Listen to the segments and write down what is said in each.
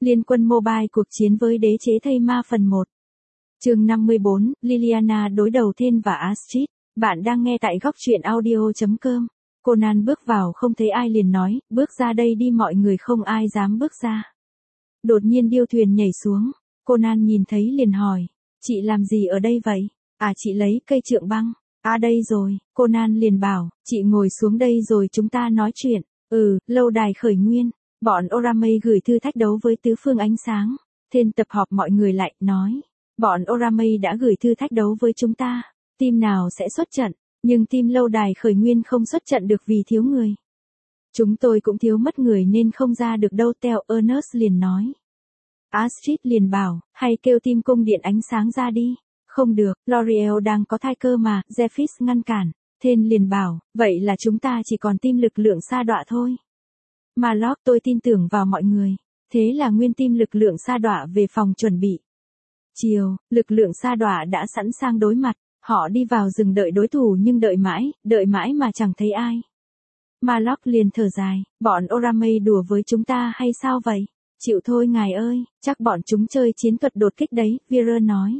Liên quân mobile cuộc chiến với đế chế thây ma phần 1. Chương 54, Liliana đối đầu Thên và Astrid. Bạn đang nghe tại góc truyện audio.com. Conan bước vào không thấy ai liền nói, bước ra đây đi, mọi người không ai dám bước ra. Đột nhiên điêu thuyền nhảy xuống. Conan nhìn thấy liền hỏi, chị làm gì ở đây vậy? À, chị lấy cây trượng băng. À, đây rồi. Conan liền bảo, chị ngồi xuống đây rồi chúng ta nói chuyện. Lâu đài khởi nguyên. Bọn Oramei gửi thư thách đấu với tứ phương ánh sáng. Thên tập họp mọi người lại, nói. Bọn Oramei đã gửi thư thách đấu với chúng ta. Team nào sẽ xuất trận, nhưng team lâu đài khởi nguyên không xuất trận được vì thiếu người. Chúng tôi cũng thiếu mất người nên không ra được đâu, Theo Ernest liền nói. Astrid liền bảo, hay kêu team cung điện ánh sáng ra đi. Không được, L'Oreal đang có thai cơ mà, Zephys ngăn cản. Thên liền bảo, vậy là chúng ta chỉ còn team lực lượng sa đọa thôi. Malok, tôi tin tưởng vào mọi người. Thế là nguyên team lực lượng sa đọa về phòng chuẩn bị. Chiều, lực lượng sa đọa đã sẵn sàng đối mặt. Họ đi vào rừng đợi đối thủ nhưng đợi mãi mà chẳng thấy ai. Malok liền thở dài, bọn Oramei đùa với chúng ta hay sao vậy? Chịu thôi ngài ơi, chắc bọn chúng chơi chiến thuật đột kích đấy, Vera nói.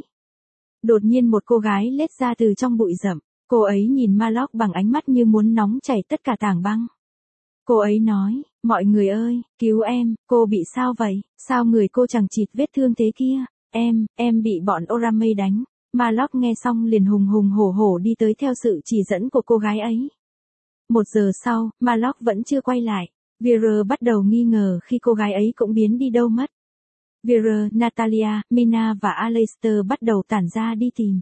Đột nhiên một cô gái lết ra từ trong bụi rậm. Cô ấy nhìn Malok bằng ánh mắt như muốn nóng chảy tất cả tảng băng. Cô ấy nói, mọi người ơi, cứu em, cô bị sao vậy? Sao người cô chẳng chịt vết thương thế kia? Em bị bọn Oramei đánh. Malok nghe xong liền hùng hùng hổ hổ đi tới theo sự chỉ dẫn của cô gái ấy. 1 giờ sau, Malok vẫn chưa quay lại. Vera bắt đầu nghi ngờ khi cô gái ấy cũng biến đi đâu mất. Vera, Natalia, Mina và Aleister bắt đầu tản ra đi tìm.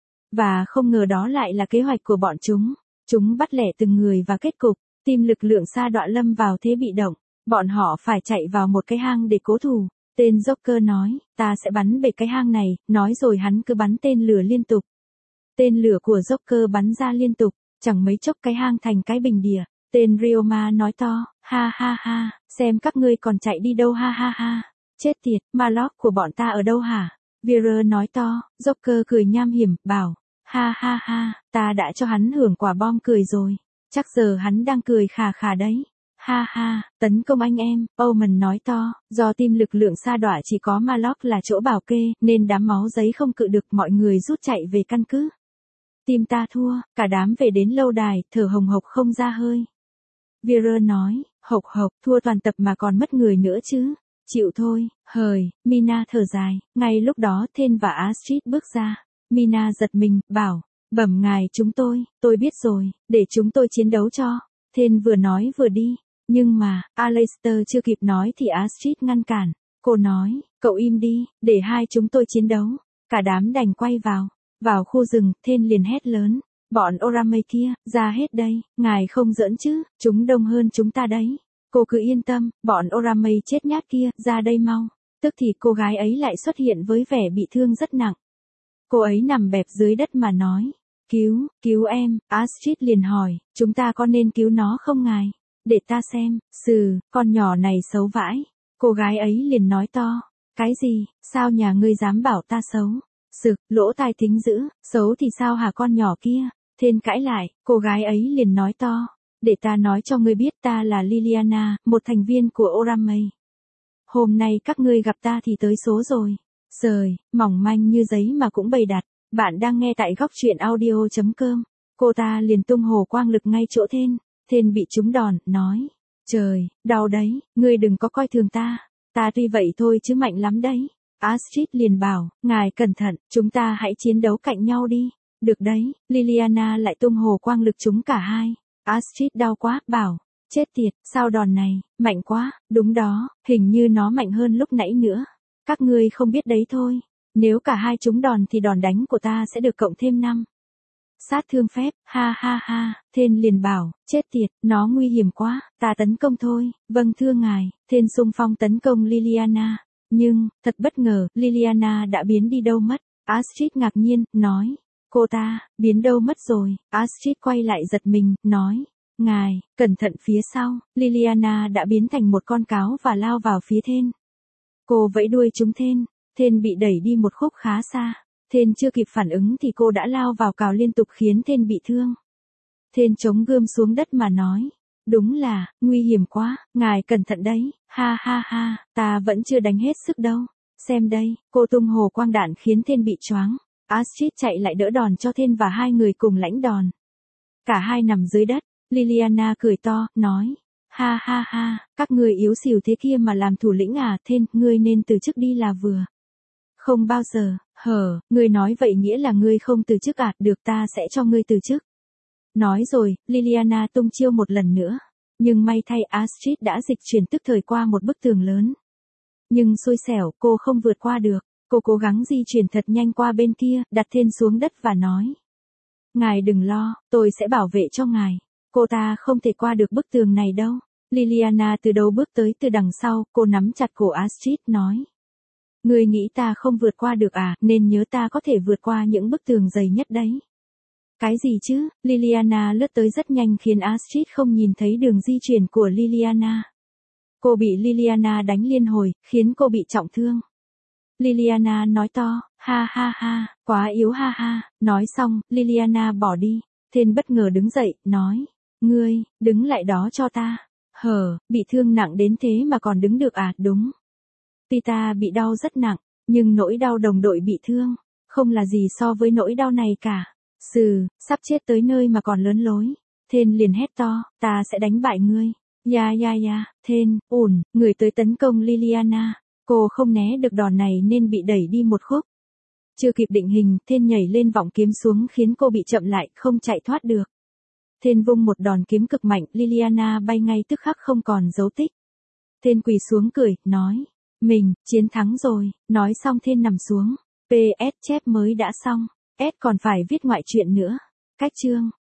Và không ngờ đó lại là kế hoạch của bọn chúng. Chúng bắt lẻ từng người và kết cục, team lực lượng sa đọa lâm vào thế bị động. Bọn họ phải chạy vào một cái hang để cố thủ. Tên Joker nói, ta sẽ bắn bể cái hang này, nói rồi hắn cứ bắn tên lửa liên tục. Tên lửa của Joker bắn ra liên tục, chẳng mấy chốc cái hang thành cái bình địa. Tên Ryoma nói to, ha ha ha, xem các ngươi còn chạy đi đâu, ha ha ha. Chết tiệt, Malok của bọn ta ở đâu hả? Vera nói to, Joker cười nham hiểm, bảo, ha ha ha, ta đã cho hắn hưởng quả bom cười rồi. Chắc giờ hắn đang cười khà khà đấy. Ha ha, tấn công anh em, Omen nói to, do team lực lượng sa đọa chỉ có Malok là chỗ bảo kê, nên đám máu giấy không cự được, mọi người rút chạy về căn cứ. Team ta thua, cả đám về đến lâu đài, thở hồng hộc không ra hơi. Vera nói, hộc hộc, thua toàn tập mà còn mất người nữa chứ. Chịu thôi, hời, Mina thở dài, ngay lúc đó Thên và Astrid bước ra. Mina giật mình, bảo, bẩm ngài chúng tôi biết rồi, để chúng tôi chiến đấu cho. Thên vừa nói vừa đi. Nhưng mà, Aleister chưa kịp nói thì Astrid ngăn cản. Cô nói, cậu im đi, để hai chúng tôi chiến đấu. Cả đám đành quay vào. Vào khu rừng, Thên liền hét lớn. Bọn Oramei kia, ra hết đây, ngài không giỡn chứ, chúng đông hơn chúng ta đấy. Cô cứ yên tâm, bọn Oramei chết nhát kia, ra đây mau. Tức thì cô gái ấy lại xuất hiện với vẻ bị thương rất nặng. Cô ấy nằm bẹp dưới đất mà nói. Cứu em, Astrid liền hỏi, chúng ta có nên cứu nó không ngài? Để ta xem, con nhỏ này xấu vãi. Cô gái ấy liền nói to, cái gì, sao nhà ngươi dám bảo ta xấu? Lỗ tai thính dữ, xấu thì sao hả con nhỏ kia? Thên cãi lại, cô gái ấy liền nói to, để ta nói cho ngươi biết ta là Liliana, một thành viên của Oramei. Hôm nay các ngươi gặp ta thì tới số rồi. Sời, mỏng manh như giấy mà cũng bày đặt. Bạn đang nghe tại góc truyện audio.com. Cô ta liền tung hồ quang lực ngay chỗ Thên. Thên bị trúng đòn, nói. Trời, đau đấy, ngươi đừng có coi thường ta. Ta tuy vậy thôi chứ mạnh lắm đấy. Astrid liền bảo, ngài cẩn thận, chúng ta hãy chiến đấu cạnh nhau đi. Được đấy, Liliana lại tung hồ quang lực trúng cả hai. Astrid đau quá, bảo. Chết tiệt, sao đòn này, mạnh quá, đúng đó, hình như nó mạnh hơn lúc nãy nữa. Các ngươi không biết đấy thôi. Nếu cả hai trúng đòn thì đòn đánh của ta sẽ được cộng thêm 5. Sát thương phép, ha ha ha, Thên liền bảo, chết tiệt, nó nguy hiểm quá, ta tấn công thôi, vâng thưa ngài, Thên xung phong tấn công Liliana. Nhưng, thật bất ngờ, Liliana đã biến đi đâu mất. Astrid ngạc nhiên, nói, cô ta, biến đâu mất rồi. Astrid quay lại giật mình, nói, ngài, cẩn thận phía sau, Liliana đã biến thành một con cáo và lao vào phía Thên. Cô vẫy đuôi trúng Thên. Thên bị đẩy đi một khúc khá xa. Thên chưa kịp phản ứng thì cô đã lao vào cào liên tục khiến Thên bị thương. Thên chống gươm xuống đất mà nói. Đúng là, nguy hiểm quá, ngài cẩn thận đấy, ha ha ha, ta vẫn chưa đánh hết sức đâu. Xem đây, cô tung hồ quang đạn khiến Thên bị choáng. Astrid chạy lại đỡ đòn cho Thên và hai người cùng lãnh đòn. Cả hai nằm dưới đất, Liliana cười to, nói. Ha ha ha, các ngươi yếu xìu thế kia mà làm thủ lĩnh à, Thên, ngươi nên từ chức đi là vừa. Không bao giờ, ngươi nói vậy nghĩa là ngươi không từ chức à, được ta sẽ cho ngươi từ chức. Nói rồi, Liliana tung chiêu một lần nữa. Nhưng may thay Astrid đã dịch chuyển tức thời qua một bức tường lớn. Nhưng xui xẻo, cô không vượt qua được. Cô cố gắng di chuyển thật nhanh qua bên kia, đặt Thên xuống đất và nói. Ngài đừng lo, tôi sẽ bảo vệ cho ngài. Cô ta không thể qua được bức tường này đâu. Liliana từ đầu bước tới từ đằng sau, cô nắm chặt cổ Astrid, nói. Ngươi nghĩ ta không vượt qua được à, nên nhớ ta có thể vượt qua những bức tường dày nhất đấy. Cái gì chứ, Liliana lướt tới rất nhanh khiến Astrid không nhìn thấy đường di chuyển của Liliana. Cô bị Liliana đánh liên hồi, khiến cô bị trọng thương. Liliana nói to, ha ha ha, quá yếu ha ha, nói xong, Liliana bỏ đi. Thên bất ngờ đứng dậy, nói, ngươi, đứng lại đó cho ta. Bị thương nặng đến thế mà còn đứng được à, đúng. Tita bị đau rất nặng, nhưng nỗi đau đồng đội bị thương, không là gì so với nỗi đau này cả. Sắp chết tới nơi mà còn lớn lối. Thên liền hét to, ta sẽ đánh bại ngươi. Thên, người tới tấn công Liliana. Cô không né được đòn này nên bị đẩy đi một khúc. Chưa kịp định hình, Thên nhảy lên vọng kiếm xuống khiến cô bị chậm lại, không chạy thoát được. Thên vung một đòn kiếm cực mạnh, Liliana bay ngay tức khắc không còn dấu tích. Thên quỳ xuống cười, nói, mình, chiến thắng rồi. Nói xong Thên nằm xuống. PS chép mới đã xong. S còn phải viết ngoại truyện nữa. Cách chương.